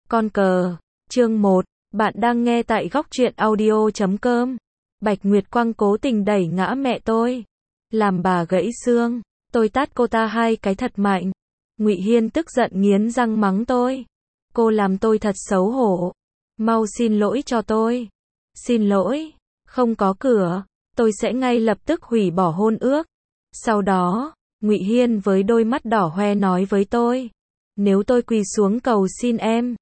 Con cờ, chương 1, bạn đang nghe tại góc truyện audio.com. Bạch Nguyệt Quang cố tình đẩy ngã mẹ tôi, làm bà gãy xương, tôi tát cô ta 2 cái thật mạnh. Ngụy Hiên tức giận nghiến răng mắng tôi. Cô làm tôi thật xấu hổ. Mau xin lỗi cho tôi. Xin lỗi, không có cửa, tôi sẽ ngay lập tức hủy bỏ hôn ước. Sau đó, Ngụy Hiên với đôi mắt đỏ hoe nói với tôi, nếu tôi quỳ xuống cầu xin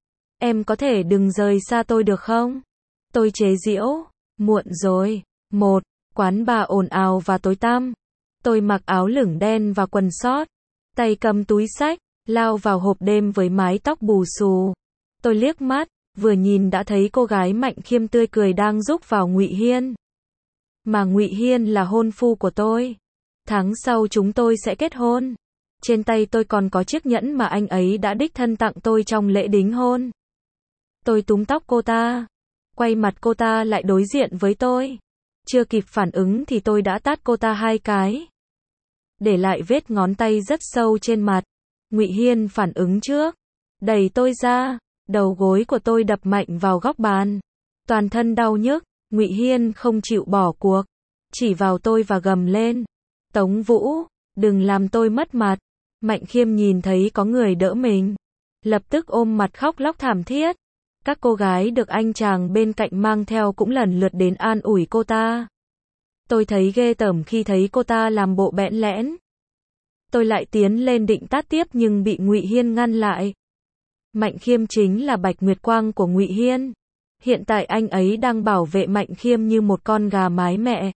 em có thể đừng rời xa tôi được không? Tôi chế giễu, muộn rồi. Một, quán bar ồn ào và tối tăm. Tôi mặc áo lửng đen và quần sót, tay cầm túi xách, lao vào hộp đêm với mái tóc bù xù. Tôi liếc mắt, vừa nhìn đã thấy cô gái Mạnh Khiêm tươi cười đang rúc vào Ngụy Hiên. Mà Ngụy Hiên là hôn phu của tôi. Tháng sau chúng tôi sẽ kết hôn. Trên tay tôi còn có chiếc nhẫn mà anh ấy đã đích thân tặng tôi trong lễ đính hôn. Tôi túm tóc cô ta, quay mặt cô ta lại đối diện với tôi. Chưa kịp phản ứng thì tôi đã tát cô ta 2 cái, để lại vết ngón tay rất sâu trên mặt. Ngụy Hiên phản ứng trước, đẩy tôi ra, đầu gối của tôi đập mạnh vào góc bàn. Toàn thân đau nhức, Ngụy Hiên không chịu bỏ cuộc, chỉ vào tôi và gầm lên, Tống Vũ, đừng làm tôi mất mặt. Mạnh Khiêm nhìn thấy có người đỡ mình, lập tức ôm mặt khóc lóc thảm thiết. Các cô gái được anh chàng bên cạnh mang theo cũng lần lượt đến an ủi cô ta. Tôi thấy ghê tởm khi thấy cô ta làm bộ bẽn lẽn. Tôi lại tiến lên định tát tiếp nhưng bị Ngụy Hiên ngăn lại. Mạnh Khiêm chính là Bạch Nguyệt Quang của Ngụy Hiên. Hiện tại anh ấy đang bảo vệ Mạnh Khiêm như một con gà mái mẹ.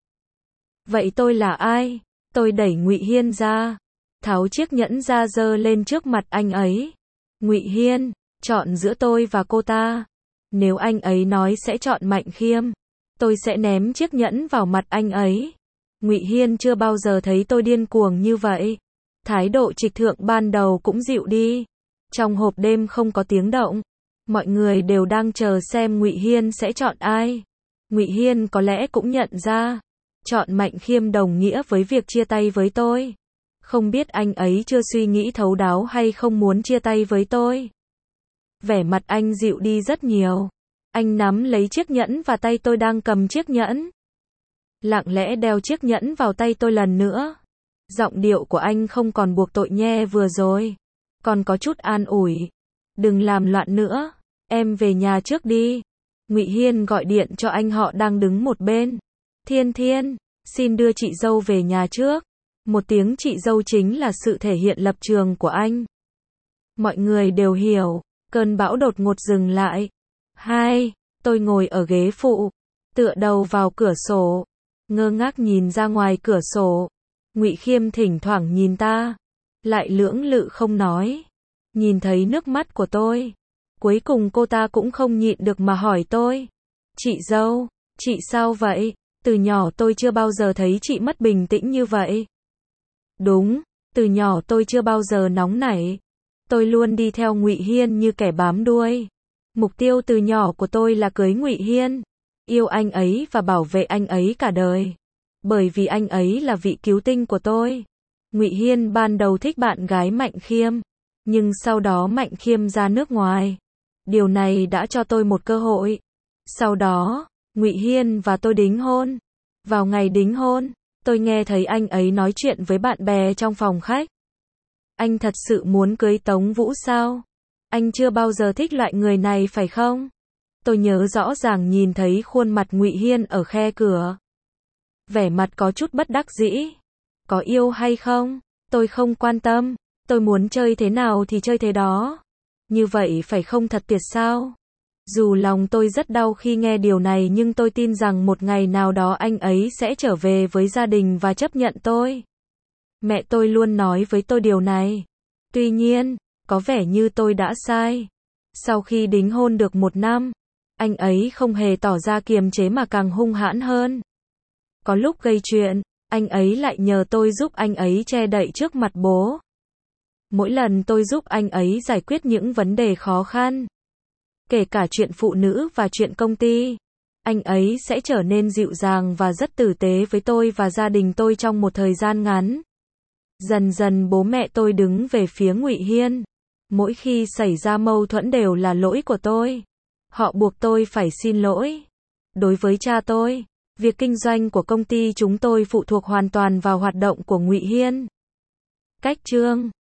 Vậy tôi là ai? Tôi đẩy Ngụy Hiên ra, tháo chiếc nhẫn ra giơ lên trước mặt anh ấy. Ngụy Hiên, chọn giữa tôi và cô ta. Nếu anh ấy nói sẽ chọn Mạnh Khiêm, tôi sẽ ném chiếc nhẫn vào mặt anh ấy. Ngụy Hiên chưa bao giờ thấy tôi điên cuồng như vậy. Thái độ trịch thượng ban đầu cũng dịu đi. Trong hộp đêm không có tiếng động. Mọi người đều đang chờ xem Ngụy Hiên sẽ chọn ai. Ngụy Hiên có lẽ cũng nhận ra, chọn Mạnh Khiêm đồng nghĩa với việc chia tay với tôi. Không biết anh ấy chưa suy nghĩ thấu đáo hay không muốn chia tay với tôi. Vẻ mặt anh dịu đi rất nhiều. Anh nắm lấy chiếc nhẫn và tay tôi đang cầm chiếc nhẫn, lặng lẽ đeo chiếc nhẫn vào tay tôi lần nữa. Giọng điệu của anh không còn buộc tội nhe vừa rồi, còn có chút an ủi. Đừng làm loạn nữa, em về nhà trước đi. Ngụy Hiên gọi điện cho anh họ đang đứng một bên. Thiên Thiên, xin đưa chị dâu về nhà trước. Một tiếng chị dâu chính là sự thể hiện lập trường của anh. Mọi người đều hiểu, cơn bão đột ngột dừng lại. Tôi ngồi ở ghế phụ, tựa đầu vào cửa sổ, ngơ ngác nhìn ra ngoài cửa sổ. Ngụy Khiêm thỉnh thoảng nhìn ta, lại lưỡng lự không nói. Nhìn thấy nước mắt của tôi, cuối cùng cô ta cũng không nhịn được mà hỏi tôi, chị dâu, chị sao vậy? Từ nhỏ tôi chưa bao giờ thấy chị mất bình tĩnh như vậy. Đúng, từ nhỏ tôi chưa bao giờ nóng nảy. Tôi luôn đi theo Ngụy Hiên như kẻ bám đuôi. Mục tiêu từ nhỏ của tôi là cưới Ngụy Hiên, yêu anh ấy và bảo vệ anh ấy cả đời. Bởi vì anh ấy là vị cứu tinh của tôi. Ngụy Hiên ban đầu thích bạn gái Mạnh Khiêm, nhưng sau đó Mạnh Khiêm ra nước ngoài. Điều này đã cho tôi một cơ hội. Sau đó, Ngụy Hiên và tôi đính hôn. Vào ngày đính hôn, tôi nghe thấy anh ấy nói chuyện với bạn bè trong phòng khách. Anh thật sự muốn cưới Tống Vũ sao? Anh chưa bao giờ thích loại người này phải không? Tôi nhớ rõ ràng nhìn thấy khuôn mặt Ngụy Hiên ở khe cửa. Vẻ mặt có chút bất đắc dĩ. Có yêu hay không? Tôi không quan tâm. Tôi muốn chơi thế nào thì chơi thế đó. Như vậy phải không thật tuyệt sao? Dù lòng tôi rất đau khi nghe điều này nhưng tôi tin rằng một ngày nào đó anh ấy sẽ trở về với gia đình và chấp nhận tôi. Mẹ tôi luôn nói với tôi điều này. Tuy nhiên, có vẻ như tôi đã sai. Sau khi đính hôn được 1 năm, anh ấy không hề tỏ ra kiềm chế mà càng hung hãn hơn. Có lúc gây chuyện, anh ấy lại nhờ tôi giúp anh ấy che đậy trước mặt bố. Mỗi lần tôi giúp anh ấy giải quyết những vấn đề khó khăn, kể cả chuyện phụ nữ và chuyện công ty, anh ấy sẽ trở nên dịu dàng và rất tử tế với tôi và gia đình tôi trong một thời gian ngắn. Dần dần bố mẹ tôi đứng về phía Ngụy Hiên. Mỗi khi xảy ra mâu thuẫn đều là lỗi của tôi. Họ buộc tôi phải xin lỗi. Đối với cha tôi, việc kinh doanh của công ty chúng tôi phụ thuộc hoàn toàn vào hoạt động của Ngụy Hiên. Cách chương